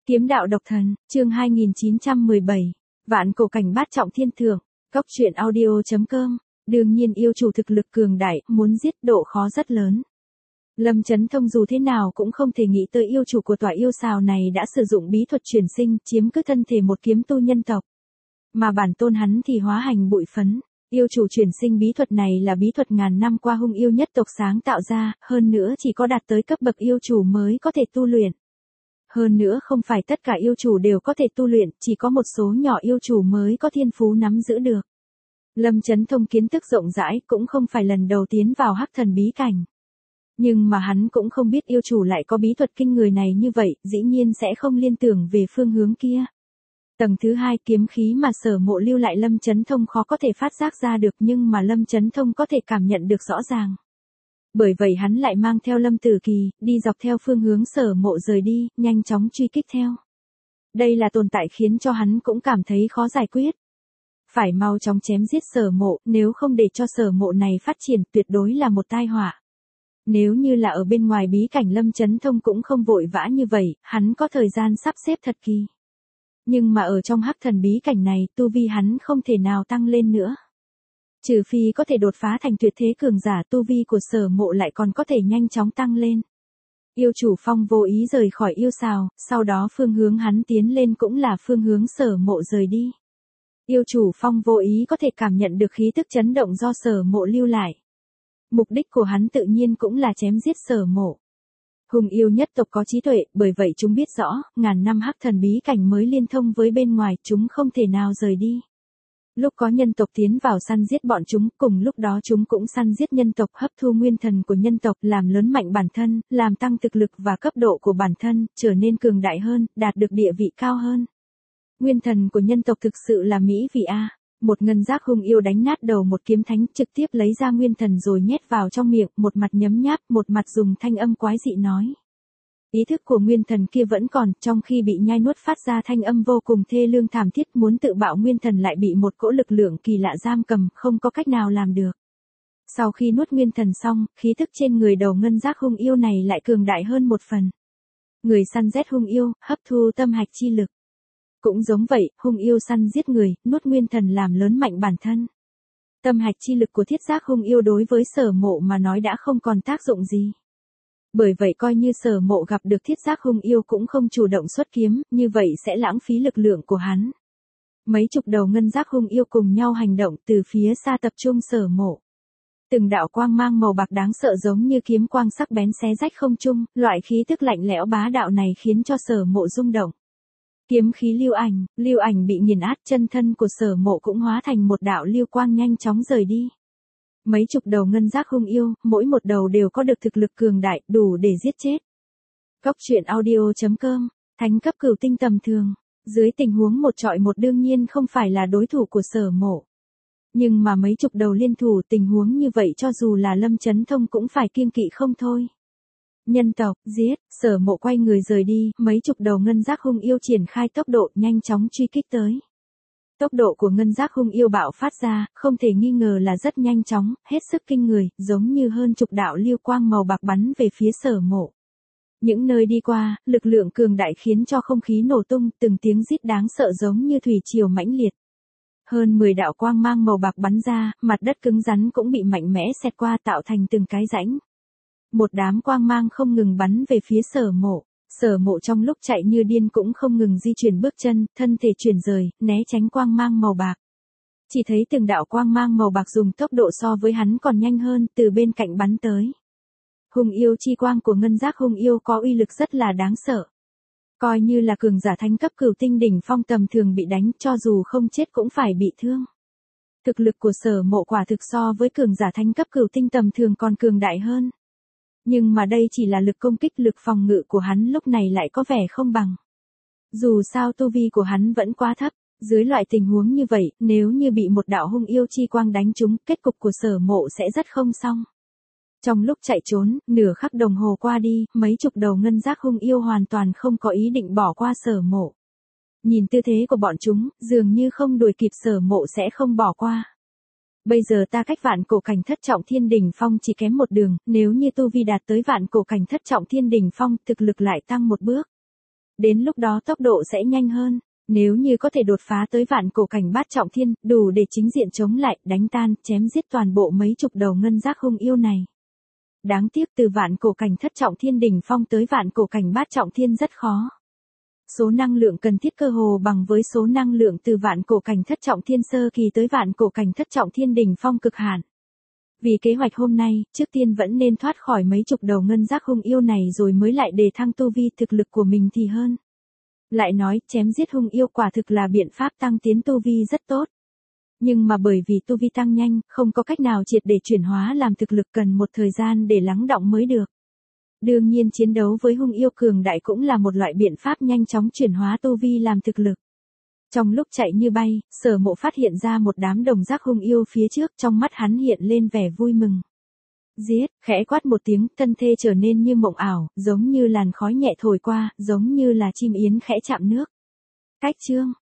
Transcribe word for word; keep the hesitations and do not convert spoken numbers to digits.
Kiếm đạo độc thần, chương hai nghìn chín trăm mười bảy. Vạn cổ cảnh bát trọng thiên thượng. Cốc truyện audio chấm com. Đương nhiên yêu chủ thực lực cường đại, muốn giết độ khó rất lớn. Lâm Chấn Thông dù thế nào cũng không thể nghĩ tới yêu chủ của tòa yêu xào này đã sử dụng bí thuật chuyển sinh, chiếm cứ thân thể một kiếm tu nhân tộc. Mà bản tôn hắn thì hóa hành bụi phấn. Yêu chủ chuyển sinh bí thuật này là bí thuật ngàn năm qua hung yêu nhất tộc sáng tạo ra, hơn nữa chỉ có đạt tới cấp bậc yêu chủ mới có thể tu luyện. Hơn nữa không phải tất cả yêu chủ đều có thể tu luyện, chỉ có một số nhỏ yêu chủ mới có thiên phú nắm giữ được. Lâm Chấn Thông kiến thức rộng rãi, cũng không phải lần đầu tiến vào hắc thần bí cảnh. Nhưng mà hắn cũng không biết yêu chủ lại có bí thuật kinh người này như vậy, dĩ nhiên sẽ không liên tưởng về phương hướng kia. Tầng thứ hai kiếm khí mà Sở Mộ lưu lại Lâm Chấn Thông khó có thể phát giác ra được, nhưng mà Lâm Chấn Thông có thể cảm nhận được rõ ràng. Bởi vậy hắn lại mang theo Lâm Tử Kỳ, đi dọc theo phương hướng Sở Mộ rời đi, nhanh chóng truy kích theo. Đây là tồn tại khiến cho hắn cũng cảm thấy khó giải quyết. Phải mau chóng chém giết Sở Mộ, nếu không để cho Sở Mộ này phát triển tuyệt đối là một tai họa. Nếu như là ở bên ngoài bí cảnh Lâm Chấn Thông cũng không vội vã như vậy, hắn có thời gian sắp xếp thật kỳ. Nhưng mà ở trong hắc thần bí cảnh này, tu vi hắn không thể nào tăng lên nữa. Trừ phi có thể đột phá thành tuyệt thế cường giả, tu vi của Sở Mộ lại còn có thể nhanh chóng tăng lên. Yêu chủ Phong vô ý rời khỏi yêu xào, sau đó phương hướng hắn tiến lên cũng là phương hướng Sở Mộ rời đi. Yêu chủ Phong vô ý có thể cảm nhận được khí tức chấn động do Sở Mộ lưu lại. Mục đích của hắn tự nhiên cũng là chém giết Sở Mộ. Hung yêu nhất tộc có trí tuệ, bởi vậy chúng biết rõ, ngàn năm hắc thần bí cảnh mới liên thông với bên ngoài, chúng không thể nào rời đi. Lúc có nhân tộc tiến vào săn giết bọn chúng, cùng lúc đó chúng cũng săn giết nhân tộc, hấp thu nguyên thần của nhân tộc, làm lớn mạnh bản thân, làm tăng thực lực và cấp độ của bản thân, trở nên cường đại hơn, đạt được địa vị cao hơn. Nguyên thần của nhân tộc thực sự là mỹ vị a. Một ngân giác hung yêu đánh nát đầu một kiếm thánh, trực tiếp lấy ra nguyên thần rồi nhét vào trong miệng, một mặt nhấm nháp, một mặt dùng thanh âm quái dị nói. Ý thức của nguyên thần kia vẫn còn, trong khi bị nhai nuốt phát ra thanh âm vô cùng thê lương thảm thiết, muốn tự bạo nguyên thần lại bị một cỗ lực lượng kỳ lạ giam cầm, không có cách nào làm được. Sau khi nuốt nguyên thần xong, khí thức trên người đầu ngân giác hung yêu này lại cường đại hơn một phần. Người săn giết hung yêu, hấp thu tâm hạch chi lực. Cũng giống vậy, hung yêu săn giết người, nuốt nguyên thần làm lớn mạnh bản thân. Tâm hạch chi lực của thiết giác hung yêu đối với Sở Mộ mà nói đã không còn tác dụng gì. Bởi vậy coi như Sở Mộ gặp được thiết giác hung yêu cũng không chủ động xuất kiếm, như vậy sẽ lãng phí lực lượng của hắn. Mấy chục đầu ngân giác hung yêu cùng nhau hành động, từ phía xa tập trung Sở Mộ. Từng đạo quang mang màu bạc đáng sợ giống như kiếm quang sắc bén xé rách không trung, loại khí tức lạnh lẽo bá đạo này khiến cho Sở Mộ rung động. Kiếm khí lưu ảnh, lưu ảnh bị nghiền át, chân thân của Sở Mộ cũng hóa thành một đạo lưu quang nhanh chóng rời đi. Mấy chục đầu ngân giác hung yêu, mỗi một đầu đều có được thực lực cường đại, đủ để giết chết. Cốc truyện audio chấm com. Thánh cấp cửu tinh tầm thường, dưới tình huống một trọi một đương nhiên không phải là đối thủ của Sở Mộ. Nhưng mà mấy chục đầu liên thủ, tình huống như vậy cho dù là Lâm Chấn Thông cũng phải kiêng kỵ không thôi. Nhân tộc, giết, Sở Mộ quay người rời đi, mấy chục đầu ngân giác hung yêu triển khai tốc độ nhanh chóng truy kích tới. Tốc độ của ngân giác hung yêu bạo phát ra, không thể nghi ngờ là rất nhanh chóng, hết sức kinh người, giống như hơn chục đạo lưu quang màu bạc bắn về phía Sở Mộ. Những nơi đi qua, lực lượng cường đại khiến cho không khí nổ tung, từng tiếng rít đáng sợ giống như thủy triều mãnh liệt. Hơn mười đạo quang mang màu bạc bắn ra, mặt đất cứng rắn cũng bị mạnh mẽ xẹt qua tạo thành từng cái rãnh. Một đám quang mang không ngừng bắn về phía Sở Mộ. Sở Mộ trong lúc chạy như điên cũng không ngừng di chuyển bước chân, thân thể chuyển rời, né tránh quang mang màu bạc. Chỉ thấy từng đạo quang mang màu bạc dùng tốc độ so với hắn còn nhanh hơn, từ bên cạnh bắn tới. Hung yêu chi quang của ngân giác hung yêu có uy lực rất là đáng sợ. Coi như là cường giả thánh cấp cửu tinh đỉnh phong tầm thường bị đánh, cho dù không chết cũng phải bị thương. Thực lực của Sở Mộ quả thực so với cường giả thánh cấp cửu tinh tầm thường còn cường đại hơn. Nhưng mà đây chỉ là lực công kích, lực phòng ngự của hắn lúc này lại có vẻ không bằng. Dù sao tu vi của hắn vẫn quá thấp, dưới loại tình huống như vậy, nếu như bị một đạo hung yêu chi quang đánh trúng, kết cục của Sở Mộ sẽ rất không xong. Trong lúc chạy trốn, nửa khắc đồng hồ qua đi, mấy chục đầu ngân giác hung yêu hoàn toàn không có ý định bỏ qua Sở Mộ. Nhìn tư thế của bọn chúng, dường như không đuổi kịp Sở Mộ sẽ không bỏ qua. Bây giờ ta cách vạn cổ cảnh thất trọng thiên đỉnh phong chỉ kém một đường, nếu như tu vi đạt tới vạn cổ cảnh thất trọng thiên đỉnh phong, thực lực lại tăng một bước. Đến lúc đó tốc độ sẽ nhanh hơn. Nếu như có thể đột phá tới vạn cổ cảnh bát trọng thiên, đủ để chính diện chống lại, đánh tan, chém giết toàn bộ mấy chục đầu ngân giác hung yêu này. Đáng tiếc từ vạn cổ cảnh thất trọng thiên đỉnh phong tới vạn cổ cảnh bát trọng thiên rất khó. Số năng lượng cần thiết cơ hồ bằng với số năng lượng từ vạn cổ cảnh thất trọng thiên sơ kỳ tới vạn cổ cảnh thất trọng thiên đỉnh phong cực hạn. Vì kế hoạch hôm nay, trước tiên vẫn nên thoát khỏi mấy chục đầu ngân giác hung yêu này rồi mới lại đề thăng tu vi thực lực của mình thì hơn. Lại nói, chém giết hung yêu quả thực là biện pháp tăng tiến tu vi rất tốt. Nhưng mà bởi vì tu vi tăng nhanh, không có cách nào triệt để chuyển hóa làm thực lực, cần một thời gian để lắng đọng mới được. Đương nhiên chiến đấu với hung yêu cường đại cũng là một loại biện pháp nhanh chóng chuyển hóa tu vi làm thực lực. Trong lúc chạy như bay, Sở Mộ phát hiện ra một đám đồng giác hung yêu phía trước, trong mắt hắn hiện lên vẻ vui mừng. Giết, khẽ quát một tiếng, thân thê trở nên như mộng ảo, giống như làn khói nhẹ thổi qua, giống như là chim yến khẽ chạm nước. Cách chương